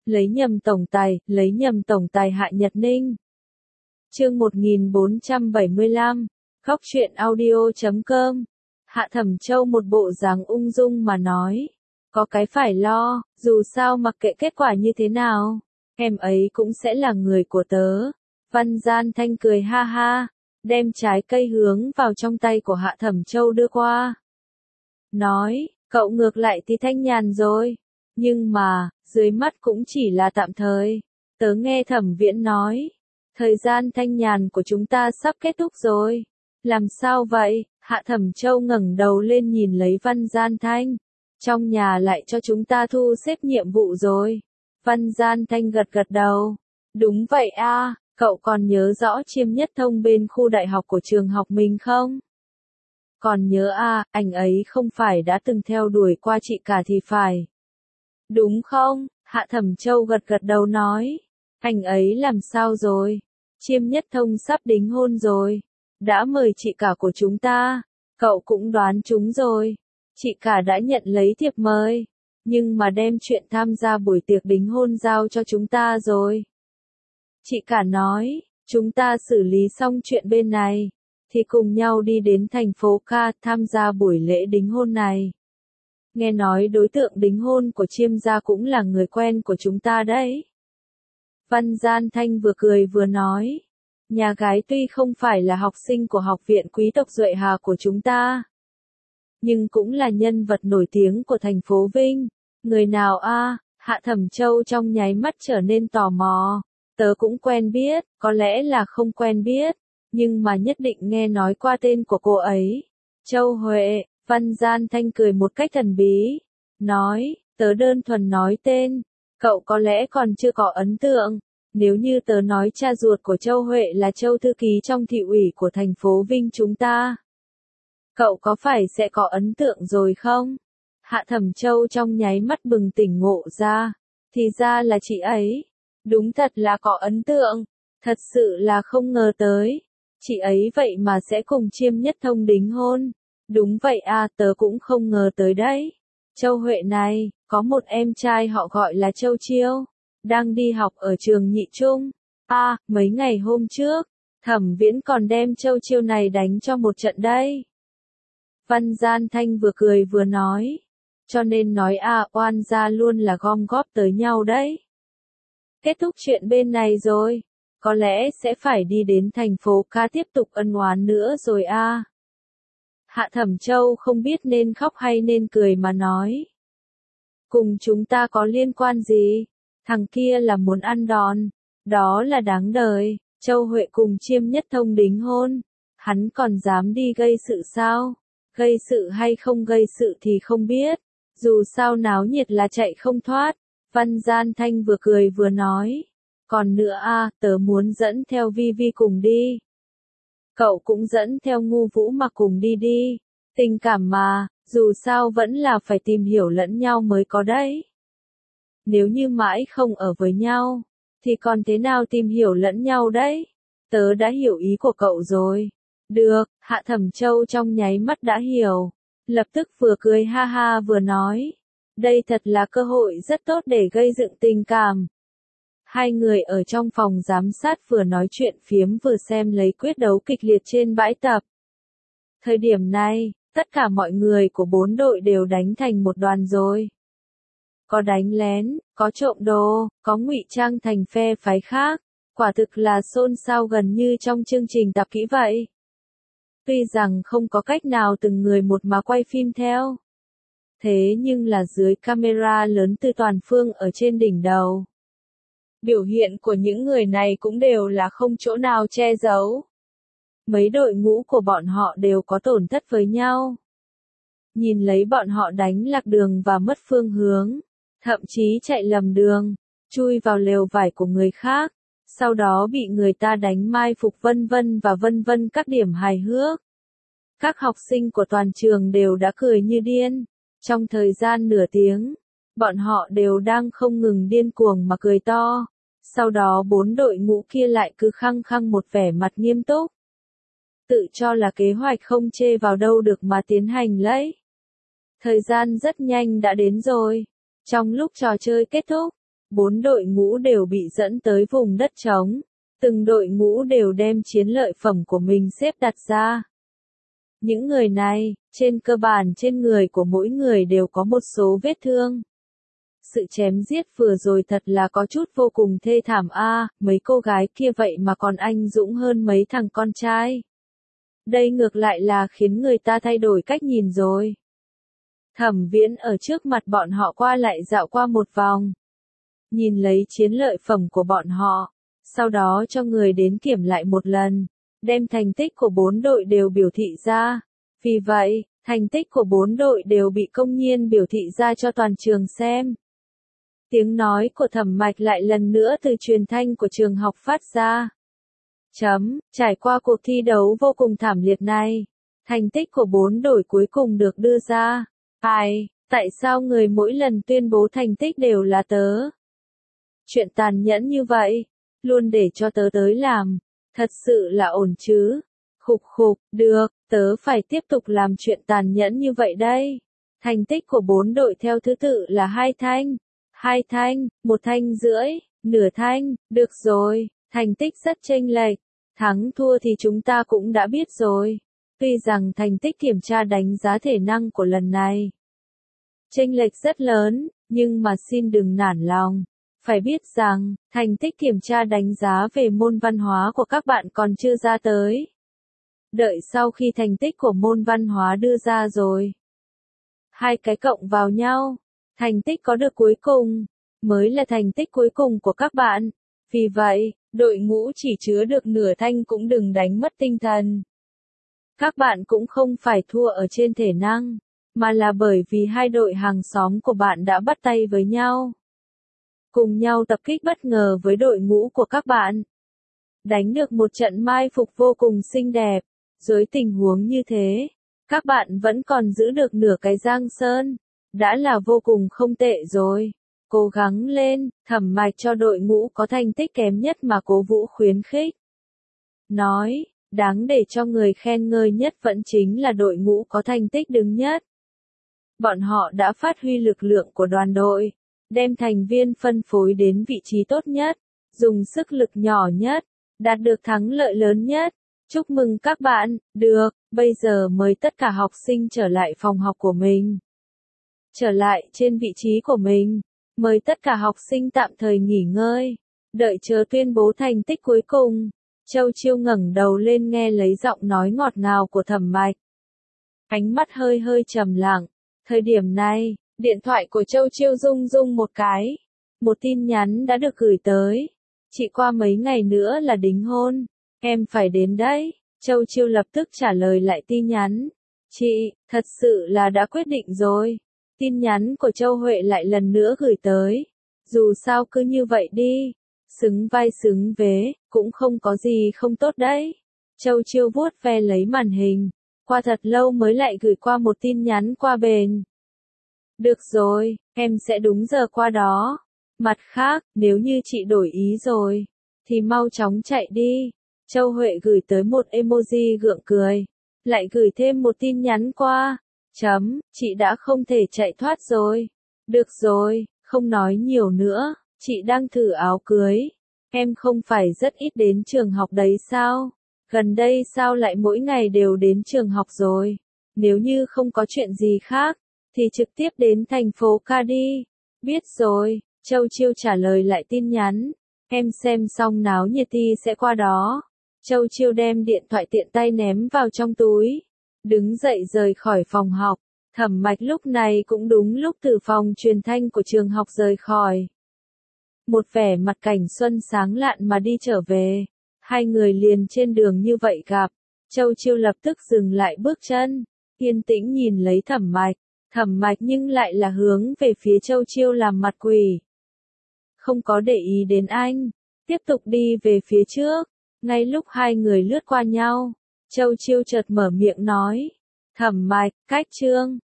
lấy nhầm tổng tài Hạ Nhật Ninh. Chương 1475, Góc truyện audio.com. Hạ Thẩm Châu một bộ dáng ung dung mà nói, có cái phải lo, dù sao mặc kệ kết quả như thế nào, em ấy cũng sẽ là người của tớ. Văn Gian Thanh cười ha ha, đem trái cây hướng vào trong tay của Hạ Thẩm Châu đưa qua. Nói, cậu ngược lại thì thanh nhàn rồi, nhưng mà, dưới mắt cũng chỉ là tạm thời. Tớ nghe Thẩm Viễn nói, thời gian thanh nhàn của chúng ta sắp kết thúc rồi. Làm sao vậy? Hạ Thẩm Châu ngẩng đầu lên nhìn lấy Văn Gian Thanh. Trong nhà lại cho chúng ta thu xếp nhiệm vụ rồi. Văn Gian Thanh gật gật đầu. Đúng vậy a, cậu còn nhớ rõ Chiêm Nhất Thông bên khu đại học của trường học mình không? Còn nhớ a, anh ấy không phải đã từng theo đuổi qua chị cả thì phải. Đúng không? Hạ Thẩm Châu gật gật đầu nói. Anh ấy làm sao rồi? Chiêm Nhất Thông sắp đính hôn rồi. Đã mời chị cả của chúng ta. Cậu cũng đoán chúng rồi. Chị cả đã nhận lấy thiệp mời. Nhưng mà đem chuyện tham gia buổi tiệc đính hôn giao cho chúng ta rồi. Chị cả nói, chúng ta xử lý xong chuyện bên này, thì cùng nhau đi đến thành phố Ca tham gia buổi lễ đính hôn này. Nghe nói đối tượng đính hôn của Chiêm gia cũng là người quen của chúng ta đấy. Văn Gian Thanh vừa cười vừa nói, nhà gái tuy không phải là học sinh của học viện quý tộc Duệ Hà của chúng ta, nhưng cũng là nhân vật nổi tiếng của thành phố Vinh. Người nào a? Hạ Thẩm Châu trong nháy mắt trở nên tò mò. Tớ cũng quen biết, có lẽ là không quen biết, nhưng mà nhất định nghe nói qua tên của cô ấy. Châu Huệ. Văn Gian Thanh cười một cách thần bí, nói, tớ đơn thuần nói tên, cậu có lẽ còn chưa có ấn tượng. Nếu như tớ nói cha ruột của Châu Huệ là Châu thư ký trong thị ủy của thành phố Vinh chúng ta, cậu có phải sẽ có ấn tượng rồi không? Hạ Thẩm Châu trong nháy mắt bừng tỉnh ngộ ra, thì ra là chị ấy. Đúng thật là có ấn tượng, thật sự là không ngờ tới. Chị ấy vậy mà sẽ cùng Chiêm Nhất Thông đính hôn. Đúng vậy à, tớ cũng không ngờ tới đấy. Châu Huệ này, có một em trai họ gọi là Châu Chiêu, đang đi học ở trường nhị trung. Mấy ngày hôm trước, Thẩm Viễn còn đem Châu Chiêu này đánh cho một trận đây. Văn Gian Thanh vừa cười vừa nói, cho nên nói oan gia luôn là gom góp tới nhau đấy. Kết thúc chuyện bên này rồi, có lẽ sẽ phải đi đến thành phố Ca tiếp tục ân oán nữa rồi a. Hạ Thẩm Châu không biết nên khóc hay nên cười mà nói. Cùng chúng ta có liên quan gì? Thằng kia là muốn ăn đòn. Đó là đáng đời. Châu Huệ cùng Chiêm Nhất Thông đính hôn. Hắn còn dám đi gây sự sao? Gây sự hay không gây sự thì không biết. Dù sao náo nhiệt là chạy không thoát. Văn Gian Thanh vừa cười vừa nói. Còn nữa tớ muốn dẫn theo Vi Vi cùng đi. Cậu cũng dẫn theo Ngu Vũ mà cùng đi đi. Tình cảm mà, dù sao vẫn là phải tìm hiểu lẫn nhau mới có đấy. Nếu như mãi không ở với nhau, thì còn thế nào tìm hiểu lẫn nhau đấy? Tớ đã hiểu ý của cậu rồi. Được, Hạ Thẩm Châu trong nháy mắt đã hiểu. Lập tức vừa cười ha ha vừa nói. Đây thật là cơ hội rất tốt để gây dựng tình cảm. Hai người ở trong phòng giám sát vừa nói chuyện phiếm vừa xem lấy quyết đấu kịch liệt trên bãi tập. Thời điểm này, tất cả mọi người của bốn đội đều đánh thành một đoàn rồi. Có đánh lén, có trộm đồ, có ngụy trang thành phe phái khác, quả thực là xôn xao gần như trong chương trình tập kỹ vậy. Tuy rằng không có cách nào từng người một mà quay phim theo. Thế nhưng là dưới camera lớn từ toàn phương ở trên đỉnh đầu. Biểu hiện của những người này cũng đều là không chỗ nào che giấu. Mấy đội ngũ của bọn họ đều có tổn thất với nhau. Nhìn lấy bọn họ đánh lạc đường và mất phương hướng, thậm chí chạy lầm đường, chui vào lều vải của người khác, sau đó bị người ta đánh mai phục vân vân các điểm hài hước. Các học sinh của toàn trường đều đã cười như điên. Trong thời gian nửa tiếng, bọn họ đều đang không ngừng điên cuồng mà cười to. Sau đó bốn đội ngũ kia lại cứ khăng khăng một vẻ mặt nghiêm túc. Tự cho là kế hoạch không chê vào đâu được mà tiến hành lấy. Thời gian rất nhanh đã đến rồi. Trong lúc trò chơi kết thúc, 4 đội ngũ đều bị dẫn tới vùng đất trống. Từng đội ngũ đều đem chiến lợi phẩm của mình xếp đặt ra. Những người này, trên cơ bản trên người của mỗi người đều có một số vết thương. Sự chém giết vừa rồi thật là có chút vô cùng thê thảm a, mấy cô gái kia vậy mà còn anh dũng hơn mấy thằng con trai. Đây ngược lại là khiến người ta thay đổi cách nhìn rồi. Thẩm Viễn ở trước mặt bọn họ qua lại dạo qua một vòng. Nhìn lấy chiến lợi phẩm của bọn họ, sau đó cho người đến kiểm lại một lần, đem thành tích của 4 đội đều biểu thị ra. Vì vậy, thành tích của 4 đội đều bị công nhiên biểu thị ra cho toàn trường xem. Tiếng nói của Thẩm Mạch lại lần nữa từ truyền thanh của trường học phát ra. Trải qua cuộc thi đấu vô cùng thảm liệt này, thành tích của 4 đội cuối cùng được đưa ra. Tại sao người mỗi lần tuyên bố thành tích đều là tớ? Chuyện tàn nhẫn như vậy, luôn để cho tớ tới làm, thật sự là ổn chứ? Khục, được, tớ phải tiếp tục làm chuyện tàn nhẫn như vậy đây. Thành tích của 4 đội theo thứ tự là 2 thanh, 1 thanh rưỡi, nửa thanh, được rồi, thành tích rất chênh lệch. Thắng thua thì chúng ta cũng đã biết rồi. Tuy rằng thành tích kiểm tra đánh giá thể năng của lần này chênh lệch rất lớn, nhưng mà xin đừng nản lòng. Phải biết rằng, thành tích kiểm tra đánh giá về môn văn hóa của các bạn còn chưa ra tới. Đợi sau khi thành tích của môn văn hóa đưa ra rồi, 2 cái cộng vào nhau, thành tích có được cuối cùng, mới là thành tích cuối cùng của các bạn. Vì vậy, đội ngũ chỉ chứa được nửa thanh cũng đừng đánh mất tinh thần. Các bạn cũng không phải thua ở trên thể năng, mà là bởi vì 2 đội hàng xóm của bạn đã bắt tay với nhau. Cùng nhau tập kích bất ngờ với đội ngũ của các bạn. Đánh được một trận mai phục vô cùng xinh đẹp. Dưới tình huống như thế, các bạn vẫn còn giữ được nửa cái Giang Sơn. Đã là vô cùng không tệ rồi. Cố gắng lên, Thẩm Mạch cho đội ngũ có thành tích kém nhất mà cố vũ khuyến khích. Nói, đáng để cho người khen ngợi nhất vẫn chính là đội ngũ có thành tích đứng nhất. Bọn họ đã phát huy lực lượng của đoàn đội, đem thành viên phân phối đến vị trí tốt nhất, dùng sức lực nhỏ nhất, đạt được thắng lợi lớn nhất. Chúc mừng các bạn, được, bây giờ mời tất cả học sinh trở lại phòng học của mình. Trở lại trên vị trí của mình, mời tất cả học sinh tạm thời nghỉ ngơi, đợi chờ tuyên bố thành tích cuối cùng. Châu Chiêu ngẩng đầu lên nghe lấy giọng nói ngọt ngào của Thẩm Mạch. Ánh mắt hơi trầm lặng, thời điểm này, điện thoại của Châu Chiêu rung một cái. Một tin nhắn đã được gửi tới. Chị qua mấy ngày nữa là đính hôn. Em phải đến đấy. Châu Chiêu lập tức trả lời lại tin nhắn. Chị, thật sự là đã quyết định rồi. Tin nhắn của Châu Huệ lại lần nữa gửi tới. Dù sao cứ như vậy đi. Xứng vai xứng vế, cũng không có gì không tốt đấy. Châu Chiêu vuốt ve lấy màn hình. Qua thật lâu mới lại gửi qua một tin nhắn qua bền. Được rồi, em sẽ đúng giờ qua đó. Mặt khác, nếu như chị đổi ý rồi, thì mau chóng chạy đi. Châu Huệ gửi tới một emoji gượng cười. Lại gửi thêm một tin nhắn qua. Chị đã không thể chạy thoát rồi. Được rồi, không nói nhiều nữa. Chị đang thử áo cưới. Em không phải rất ít đến trường học đấy sao? Gần đây sao lại mỗi ngày đều đến trường học rồi? Nếu như không có chuyện gì khác, thì trực tiếp đến thành phố ca đi. Biết rồi, Châu Chiêu trả lời lại tin nhắn. Em xem xong náo nhiệt thì sẽ qua đó. Châu Chiêu đem điện thoại tiện tay ném vào trong túi. Đứng dậy rời khỏi phòng học. Thẩm Mạch lúc này cũng đúng lúc từ phòng truyền thanh của trường học rời khỏi. Một vẻ mặt cảnh xuân sáng lạn mà đi trở về. 2 người liền trên đường như vậy gặp. Châu Chiêu lập tức dừng lại bước chân. Yên tĩnh nhìn lấy Thẩm Mạch. Thẩm Mạch nhưng lại là hướng về phía Châu Chiêu làm mặt quỷ. Không có để ý đến anh. Tiếp tục đi về phía trước. Ngay lúc 2 người lướt qua nhau. Châu Chiêu chợt mở miệng nói. Thẩm Mạch, cách chương.